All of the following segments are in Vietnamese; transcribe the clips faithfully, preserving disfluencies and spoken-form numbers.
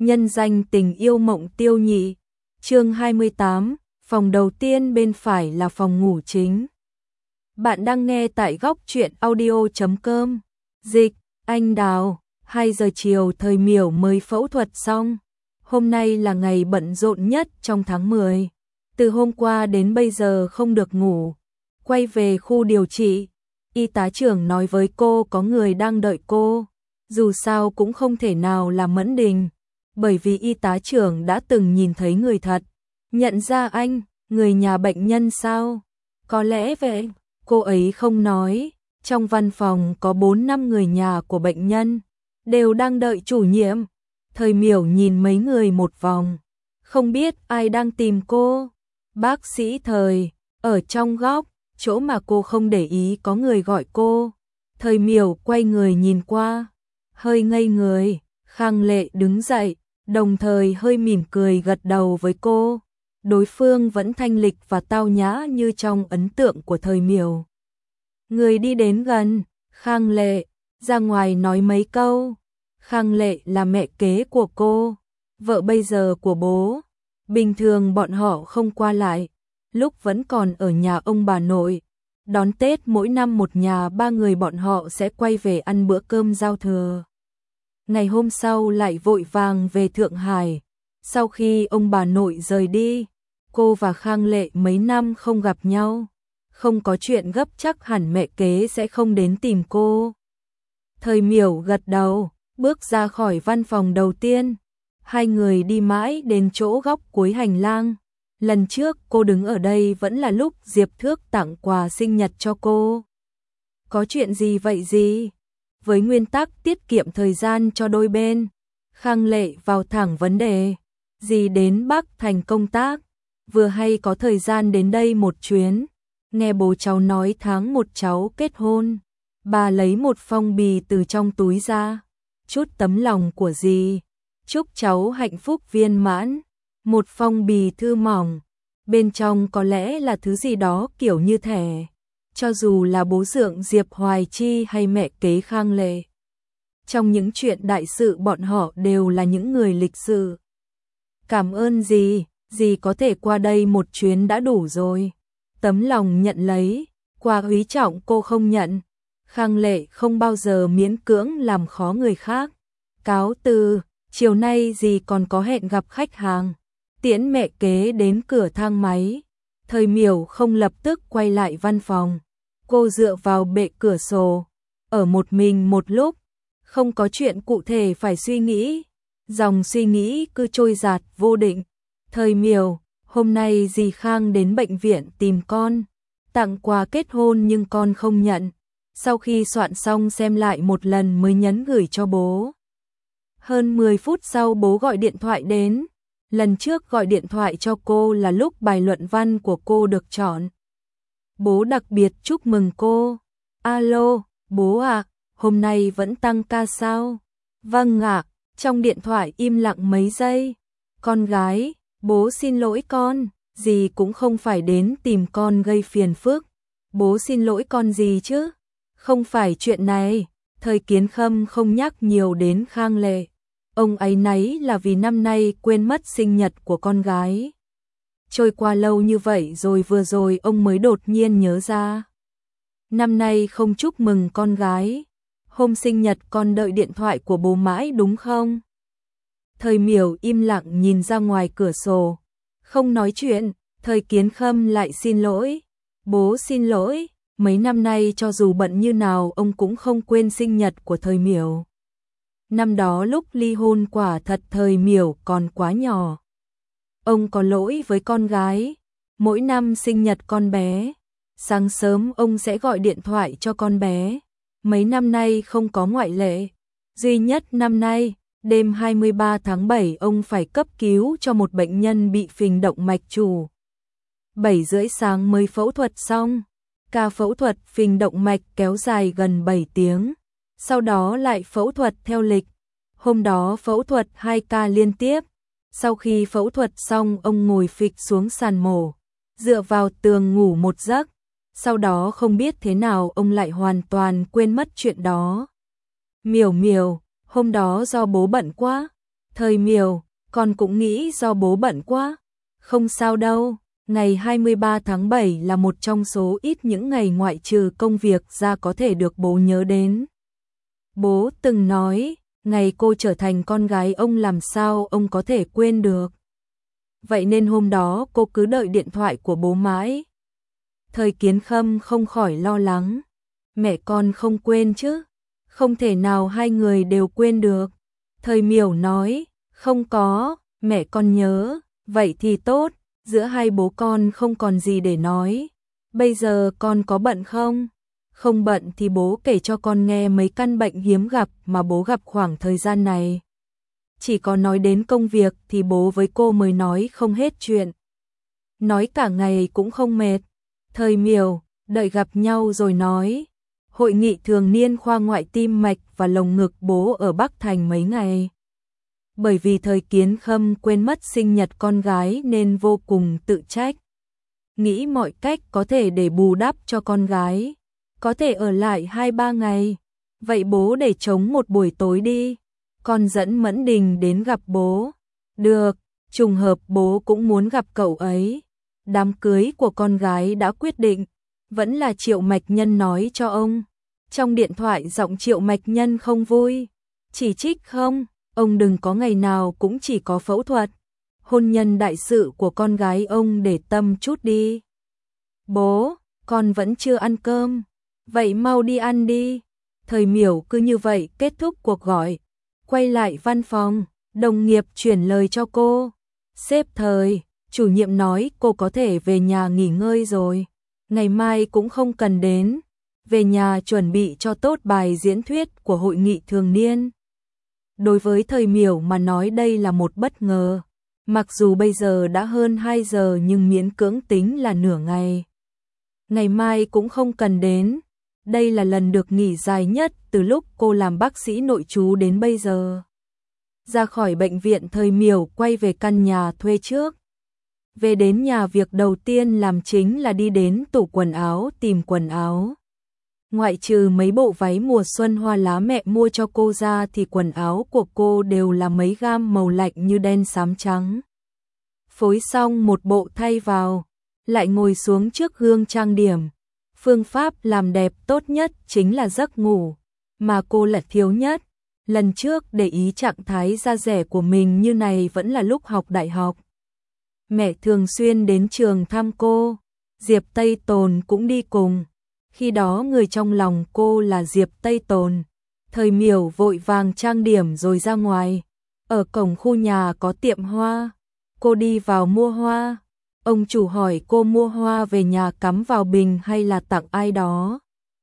nhân danh tình yêu Mộng Tiêu Nhị. Chương hai mươi tám, phòng đầu tiên bên phải là phòng ngủ chính. Bạn đang nghe tại góc truyện audio chấm com. Dịch, anh Đào, hai giờ chiều thời Miểu mới phẫu thuật xong. Hôm nay là ngày bận rộn nhất trong tháng mười. Từ hôm qua đến bây giờ không được ngủ. Quay về khu điều trị, y tá trưởng nói với cô có người đang đợi cô. Dù sao cũng không thể nào là Mẫn Đình, bởi vì y tá trưởng đã từng nhìn thấy người thật. Nhận ra anh, người nhà bệnh nhân sao? Có lẽ vậy, cô ấy không nói. Trong văn phòng có bốn năm người nhà của bệnh nhân, đều đang đợi chủ nhiệm. Thời Miểu nhìn mấy người một vòng, không biết ai đang tìm cô. Bác sĩ Thời, ở trong góc, chỗ mà cô không để ý có người gọi cô. Thời Miểu quay người nhìn qua, hơi ngây người. Khang Lệ đứng dậy, đồng thời hơi mỉm cười gật đầu với cô. Đối phương vẫn thanh lịch và tao nhã như trong ấn tượng của Thời Miểu. Người đi đến gần, Khang Lệ, ra ngoài nói mấy câu. Khang Lệ là mẹ kế của cô, vợ bây giờ của bố. Bình thường bọn họ không qua lại, lúc vẫn còn ở nhà ông bà nội. Đón Tết mỗi năm một nhà ba người bọn họ sẽ quay về ăn bữa cơm giao thừa. Ngày hôm sau lại vội vàng về Thượng Hải. Sau khi ông bà nội rời đi, cô và Khang Lệ mấy năm không gặp nhau. Không có chuyện gấp chắc hẳn mẹ kế sẽ không đến tìm cô. Thời Miểu gật đầu, bước ra khỏi văn phòng đầu tiên. Hai người đi mãi đến chỗ góc cuối hành lang. Lần trước cô đứng ở đây vẫn là lúc Diệp Thước tặng quà sinh nhật cho cô. Có chuyện gì vậy gì? Với nguyên tắc tiết kiệm thời gian cho đôi bên, Khang Lệ vào thẳng vấn đề. Dì đến Bắc Thành công tác, vừa hay có thời gian đến đây một chuyến. Nghe bố cháu nói tháng một cháu kết hôn. Bà lấy một phong bì từ trong túi ra. Chút tấm lòng của dì, chúc cháu hạnh phúc viên mãn. Một phong bì thư mỏng, bên trong có lẽ là thứ gì đó kiểu như thẻ. Cho dù là bố dượng Diệp Hoài Chi hay mẹ kế Khang Lệ, trong những chuyện đại sự bọn họ đều là những người lịch sự. Cảm ơn dì, dì có thể qua đây một chuyến đã đủ rồi. Tấm lòng nhận lấy, quà quý trọng cô không nhận. Khang Lệ không bao giờ miễn cưỡng làm khó người khác. Cáo từ, chiều nay dì còn có hẹn gặp khách hàng. Tiễn mẹ kế đến cửa thang máy. Thời Miểu không lập tức quay lại văn phòng. Cô dựa vào bệ cửa sổ, ở một mình một lúc, không có chuyện cụ thể phải suy nghĩ. Dòng suy nghĩ cứ trôi dạt vô định. Thời Miểu, hôm nay dì Khang đến bệnh viện tìm con, tặng quà kết hôn nhưng con không nhận. Sau khi soạn xong xem lại một lần mới nhấn gửi cho bố. Hơn mười phút sau bố gọi điện thoại đến. Lần trước gọi điện thoại cho cô là lúc bài luận văn của cô được chọn. Bố đặc biệt chúc mừng cô. Alo, bố à, hôm nay vẫn tăng ca sao? Vâng ạ, trong điện thoại im lặng mấy giây. Con gái, bố xin lỗi con, dì cũng không phải đến tìm con gây phiền phức. Bố xin lỗi con gì chứ? Không phải chuyện này. Thời Kiến Khâm không nhắc nhiều đến Khang Lệ. Ông ấy nấy là vì năm nay quên mất sinh nhật của con gái. Trôi qua lâu như vậy rồi vừa rồi ông mới đột nhiên nhớ ra. Năm nay không chúc mừng con gái. Hôm sinh nhật con đợi điện thoại của bố mãi đúng không? Thời Miểu im lặng nhìn ra ngoài cửa sổ. Không nói chuyện, Thời Kiến Khâm lại xin lỗi. Bố xin lỗi, mấy năm nay cho dù bận như nào ông cũng không quên sinh nhật của Thời Miểu. Năm đó lúc ly hôn quả thật Thời Miểu còn quá nhỏ. Ông có lỗi với con gái. Mỗi năm sinh nhật con bé, sáng sớm ông sẽ gọi điện thoại cho con bé. Mấy năm nay không có ngoại lệ. Duy nhất năm nay, đêm hai mươi ba tháng bảy ông phải cấp cứu cho một bệnh nhân bị phình động mạch chủ. bảy rưỡi sáng mới phẫu thuật xong. Ca phẫu thuật phình động mạch kéo dài gần bảy tiếng. Sau đó lại phẫu thuật theo lịch. Hôm đó phẫu thuật hai ca liên tiếp. Sau khi phẫu thuật xong ông ngồi phịch xuống sàn mổ, dựa vào tường ngủ một giấc. Sau đó không biết thế nào ông lại hoàn toàn quên mất chuyện đó. Miểu Miểu, hôm đó do bố bận quá, Thời Miểu, con cũng nghĩ do bố bận quá. Không sao đâu, ngày hai mươi ba tháng bảy là một trong số ít những ngày ngoại trừ công việc ra có thể được bố nhớ đến. Bố từng nói, ngày cô trở thành con gái ông làm sao ông có thể quên được. Vậy nên hôm đó cô cứ đợi điện thoại của bố mãi. Thời Kiến Khâm không khỏi lo lắng. Mẹ con không quên chứ? Không thể nào hai người đều quên được. Thời Miểu nói, không có, mẹ con nhớ, vậy thì tốt, giữa hai bố con không còn gì để nói. Bây giờ con có bận không? Không bận thì bố kể cho con nghe mấy căn bệnh hiếm gặp mà bố gặp khoảng thời gian này. Chỉ có nói đến công việc thì bố với cô mới nói không hết chuyện. Nói cả ngày cũng không mệt. Thời Miểu, đợi gặp nhau rồi nói. Hội nghị thường niên khoa ngoại tim mạch và lồng ngực bố ở Bắc Thành mấy ngày. Bởi vì Thời Kiến Khâm quên mất sinh nhật con gái nên vô cùng tự trách. Nghĩ mọi cách có thể để bù đắp cho con gái. Có thể ở lại hai ba ngày. Vậy bố để trống một buổi tối đi. Con dẫn Mẫn Đình đến gặp bố. Được, trùng hợp bố cũng muốn gặp cậu ấy. Đám cưới của con gái đã quyết định. Vẫn là Triệu Mạch Nhân nói cho ông. Trong điện thoại giọng Triệu Mạch Nhân không vui. Chỉ trích không, ông đừng có ngày nào cũng chỉ có phẫu thuật. Hôn nhân đại sự của con gái ông để tâm chút đi. Bố, con vẫn chưa ăn cơm. Vậy mau đi ăn đi. Thời Miểu cứ như vậy kết thúc cuộc gọi. Quay lại văn phòng, đồng nghiệp chuyển lời cho cô. Sếp Thời, chủ nhiệm nói cô có thể về nhà nghỉ ngơi rồi. Ngày mai cũng không cần đến. Về nhà chuẩn bị cho tốt bài diễn thuyết của hội nghị thường niên. Đối với Thời Miểu mà nói đây là một bất ngờ. Mặc dù bây giờ đã hơn hai giờ nhưng miễn cưỡng tính là nửa ngày. Ngày mai cũng không cần đến. Đây là lần được nghỉ dài nhất từ lúc cô làm bác sĩ nội trú đến bây giờ. Ra khỏi bệnh viện Thời Miểu quay về căn nhà thuê trước. Về đến nhà việc đầu tiên làm chính là đi đến tủ quần áo tìm quần áo. Ngoại trừ mấy bộ váy mùa xuân hoa lá mẹ mua cho cô ra thì quần áo của cô đều là mấy gam màu lạnh như đen xám trắng. Phối xong một bộ thay vào, lại ngồi xuống trước gương trang điểm. Phương pháp làm đẹp tốt nhất chính là giấc ngủ, mà cô là thiếu nhất. Lần trước để ý trạng thái da dẻ của mình như này vẫn là lúc học đại học. Mẹ thường xuyên đến trường thăm cô, Diệp Tây Tồn cũng đi cùng. Khi đó người trong lòng cô là Diệp Tây Tồn. Thời Miểu vội vàng trang điểm rồi ra ngoài. Ở cổng khu nhà có tiệm hoa. Cô đi vào mua hoa. Ông chủ hỏi cô mua hoa về nhà cắm vào bình hay là tặng ai đó.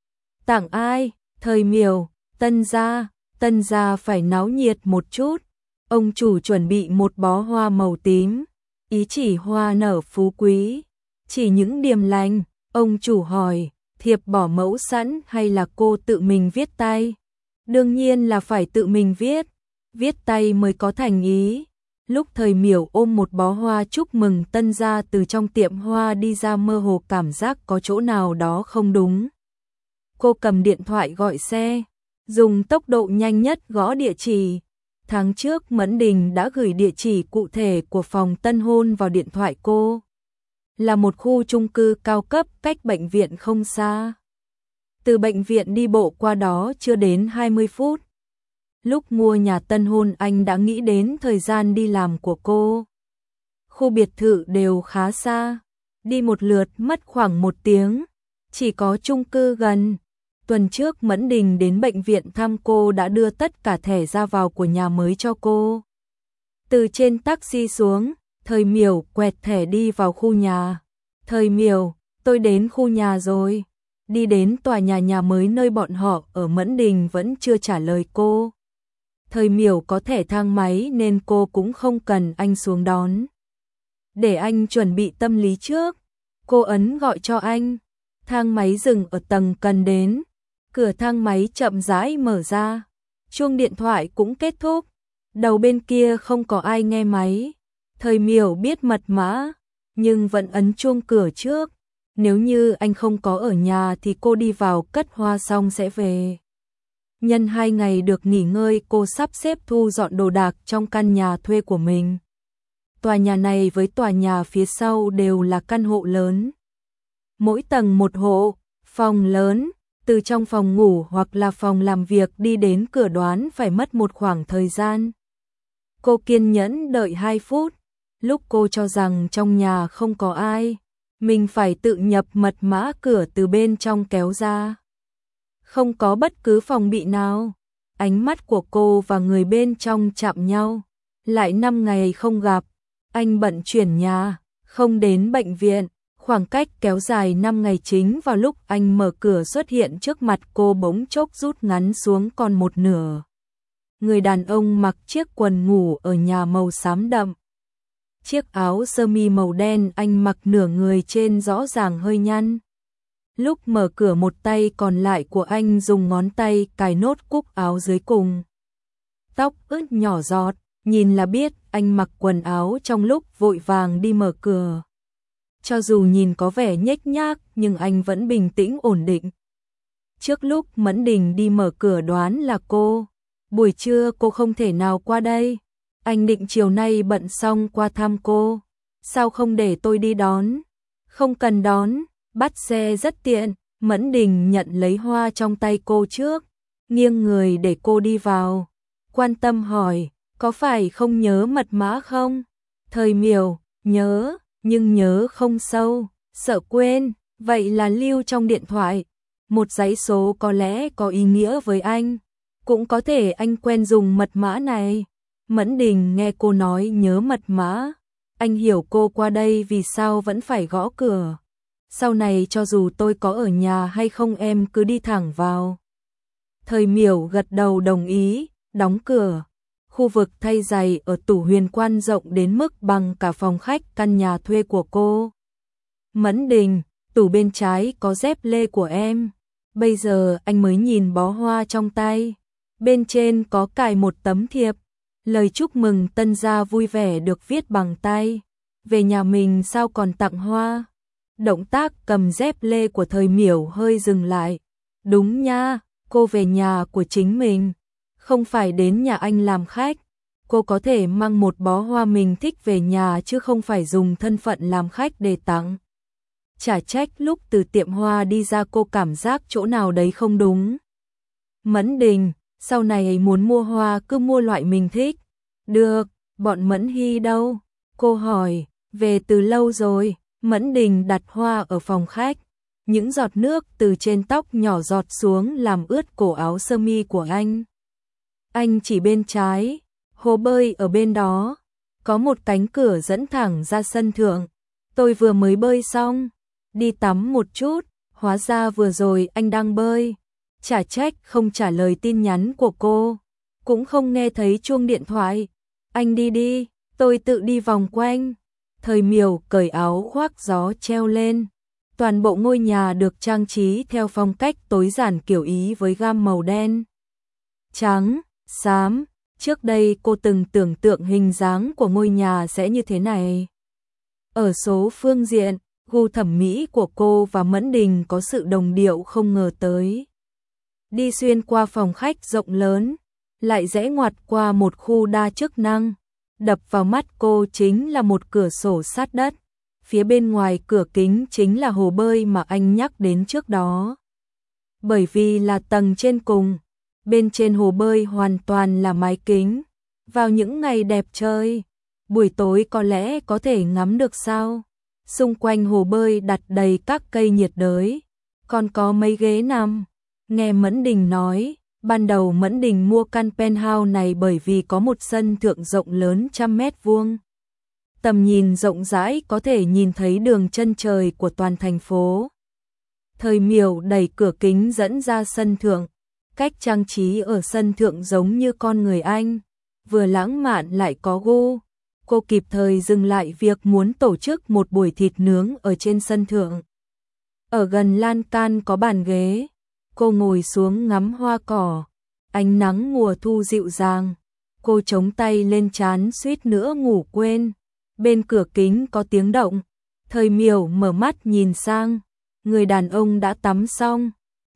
Tặng ai? Thời Miểu, Tân gia, Tân gia phải náo nhiệt một chút. Ông chủ chuẩn bị một bó hoa màu tím. Ý chỉ hoa nở phú quý. Chỉ những điềm lành. Ông chủ hỏi, thiệp bỏ mẫu sẵn hay là cô tự mình viết tay? Đương nhiên là phải tự mình viết. Viết tay mới có thành ý. Lúc Thời Miểu ôm một bó hoa chúc mừng Tân gia từ trong tiệm hoa đi ra mơ hồ cảm giác có chỗ nào đó không đúng. Cô cầm điện thoại gọi xe, dùng tốc độ nhanh nhất gõ địa chỉ. Tháng trước Mẫn Đình đã gửi địa chỉ cụ thể của phòng tân hôn vào điện thoại cô. Là một khu chung cư cao cấp cách bệnh viện không xa. Từ bệnh viện đi bộ qua đó chưa đến hai mươi phút. Lúc mua nhà tân hôn anh đã nghĩ đến thời gian đi làm của cô. Khu biệt thự đều khá xa, đi một lượt mất khoảng một tiếng, chỉ có chung cư gần. Tuần trước Mẫn Đình đến bệnh viện thăm cô đã đưa tất cả thẻ ra vào của nhà mới cho cô. Từ trên taxi xuống, Thời Miểu quẹt thẻ đi vào khu nhà. Thời Miểu, tôi đến khu nhà rồi. Đi đến tòa nhà nhà mới nơi bọn họ ở Mẫn Đình vẫn chưa trả lời cô. Thời Miểu có thẻ thang máy nên cô cũng không cần anh xuống đón. Để anh chuẩn bị tâm lý trước. Cô ấn gọi cho anh. Thang máy dừng ở tầng cần đến. Cửa thang máy chậm rãi mở ra. Chuông điện thoại cũng kết thúc. Đầu bên kia không có ai nghe máy. Thời Miểu biết mật mã, nhưng vẫn ấn chuông cửa trước. Nếu như anh không có ở nhà thì cô đi vào cất hoa xong sẽ về. Nhân hai ngày được nghỉ ngơi, cô sắp xếp thu dọn đồ đạc trong căn nhà thuê của mình. Tòa nhà này với tòa nhà phía sau đều là căn hộ lớn. Mỗi tầng một hộ, phòng lớn, từ trong phòng ngủ hoặc là phòng làm việc đi đến cửa đoán phải mất một khoảng thời gian. Cô kiên nhẫn đợi hai phút, lúc cô cho rằng trong nhà không có ai, mình phải tự nhập mật mã cửa từ bên trong kéo ra. Không có bất cứ phòng bị nào, ánh mắt của cô và người bên trong chạm nhau. Lại năm ngày không gặp, anh bận chuyển nhà, không đến bệnh viện, khoảng cách kéo dài năm ngày, chính vào lúc anh mở cửa xuất hiện trước mặt cô bỗng chốc rút ngắn xuống còn một nửa. Người đàn ông mặc chiếc quần ngủ ở nhà màu xám đậm. Chiếc áo sơ mi màu đen anh mặc nửa người trên rõ ràng hơi nhăn. Lúc mở cửa một tay còn lại của anh dùng ngón tay cài nốt cúc áo dưới cùng. Tóc ướt nhỏ giọt, nhìn là biết anh mặc quần áo trong lúc vội vàng đi mở cửa. Cho dù nhìn có vẻ nhếch nhác nhưng anh vẫn bình tĩnh ổn định. Trước lúc Mẫn Đình đi mở cửa đoán là cô. Buổi trưa cô không thể nào qua đây. Anh định chiều nay bận xong qua thăm cô. Sao không để tôi đi đón? Không cần đón, bắt xe rất tiện. Mẫn Đình nhận lấy hoa trong tay cô trước, nghiêng người để cô đi vào. Quan tâm hỏi, có phải không nhớ mật mã không? Thời Miểu, nhớ, nhưng nhớ không sâu, sợ quên, vậy là lưu trong điện thoại. Một dãy số có lẽ có ý nghĩa với anh, cũng có thể anh quen dùng mật mã này. Mẫn Đình nghe cô nói nhớ mật mã, anh hiểu cô qua đây vì sao vẫn phải gõ cửa. Sau này cho dù tôi có ở nhà hay không em cứ đi thẳng vào. Thời Miểu gật đầu đồng ý, đóng cửa. Khu vực thay giày ở tủ huyền quan rộng đến mức bằng cả phòng khách căn nhà thuê của cô. Mẫn Đình, tủ bên trái có dép lê của em. Bây giờ anh mới nhìn bó hoa trong tay. Bên trên có cài một tấm thiệp. Lời chúc mừng tân gia vui vẻ được viết bằng tay. Về nhà mình sao còn tặng hoa? Động tác cầm dép lê của Thời Miểu hơi dừng lại. Đúng nha, cô về nhà của chính mình, không phải đến nhà anh làm khách. Cô có thể mang một bó hoa mình thích về nhà chứ không phải dùng thân phận làm khách để tặng. Chả trách lúc từ tiệm hoa đi ra cô cảm giác chỗ nào đấy không đúng. Mẫn Đình, sau này muốn mua hoa cứ mua loại mình thích. Được, bọn Mẫn Hy đâu? Cô hỏi, về từ lâu rồi. Mẫn Đình đặt hoa ở phòng khách. Những giọt nước từ trên tóc nhỏ giọt xuống làm ướt cổ áo sơ mi của anh. Anh chỉ bên trái, hồ bơi ở bên đó. Có một cánh cửa dẫn thẳng ra sân thượng. Tôi vừa mới bơi xong, đi tắm một chút, hóa ra vừa rồi anh đang bơi. Chả trách không trả lời tin nhắn của cô, cũng không nghe thấy chuông điện thoại. Anh đi đi, tôi tự đi vòng quanh. Thời Miểu cởi áo khoác gió treo lên. Toàn bộ ngôi nhà được trang trí theo phong cách tối giản kiểu Ý với gam màu đen, trắng, xám. Trước đây cô từng tưởng tượng hình dáng của ngôi nhà sẽ như thế này. Ở số phương diện, gu thẩm mỹ của cô và Mẫn Đình có sự đồng điệu không ngờ tới. Đi xuyên qua phòng khách rộng lớn, lại rẽ ngoặt qua một khu đa chức năng. Đập vào mắt cô chính là một cửa sổ sát đất. Phía bên ngoài cửa kính chính là hồ bơi mà anh nhắc đến trước đó. Bởi vì là tầng trên cùng, bên trên hồ bơi hoàn toàn là mái kính. Vào những ngày đẹp trời, buổi tối có lẽ có thể ngắm được sao. Xung quanh hồ bơi đặt đầy các cây nhiệt đới, còn có mấy ghế nằm. Nghe Mẫn Đình nói, ban đầu Mẫn Đình mua căn penthouse này bởi vì có một sân thượng rộng lớn trăm mét vuông. Tầm nhìn rộng rãi có thể nhìn thấy đường chân trời của toàn thành phố. Thời Miểu đẩy cửa kính dẫn ra sân thượng. Cách trang trí ở sân thượng giống như con người anh, vừa lãng mạn lại có gu. Cô kịp thời dừng lại việc muốn tổ chức một buổi thịt nướng ở trên sân thượng. Ở gần lan can có bàn ghế, cô ngồi xuống ngắm hoa cỏ. Ánh nắng mùa thu dịu dàng, cô chống tay lên trán suýt nữa ngủ quên. Bên cửa kính có tiếng động, Thời Miểu mở mắt nhìn sang, người đàn ông đã tắm xong,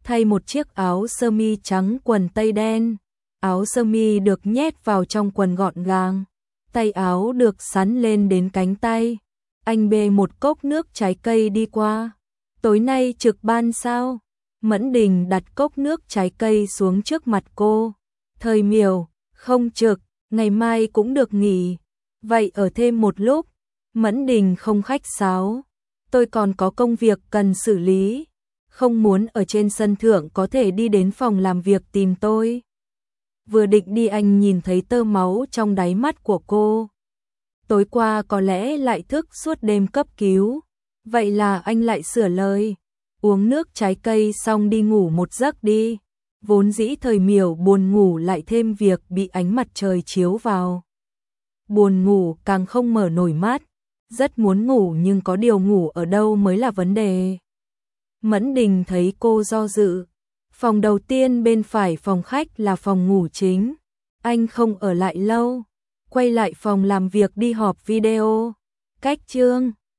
thay một chiếc áo sơ mi trắng quần tây đen. Áo sơ mi được nhét vào trong quần gọn gàng, tay áo được xắn lên đến cánh tay. Anh bê một cốc nước trái cây đi qua. Tối nay trực ban sao? Mẫn Đình đặt cốc nước trái cây xuống trước mặt cô. Thời Miểu, không trực, ngày mai cũng được nghỉ. Vậy ở thêm một lúc. Mẫn Đình không khách sáo. Tôi còn có công việc cần xử lý. Không muốn ở trên sân thượng, có thể đi đến phòng làm việc tìm tôi. Vừa định đi anh nhìn thấy tơ máu trong đáy mắt của cô. Tối qua có lẽ lại thức suốt đêm cấp cứu. Vậy là anh lại sửa lời. Uống nước trái cây xong đi ngủ một giấc đi. Vốn dĩ Thời Miểu buồn ngủ, lại thêm việc bị ánh mặt trời chiếu vào. Buồn ngủ càng không mở nổi mắt. Rất muốn ngủ nhưng có điều ngủ ở đâu mới là vấn đề. Mẫn Đình thấy cô do dự. Phòng đầu tiên bên phải phòng khách là phòng ngủ chính. Anh không ở lại lâu. Quay lại phòng làm việc đi họp video. Cách chương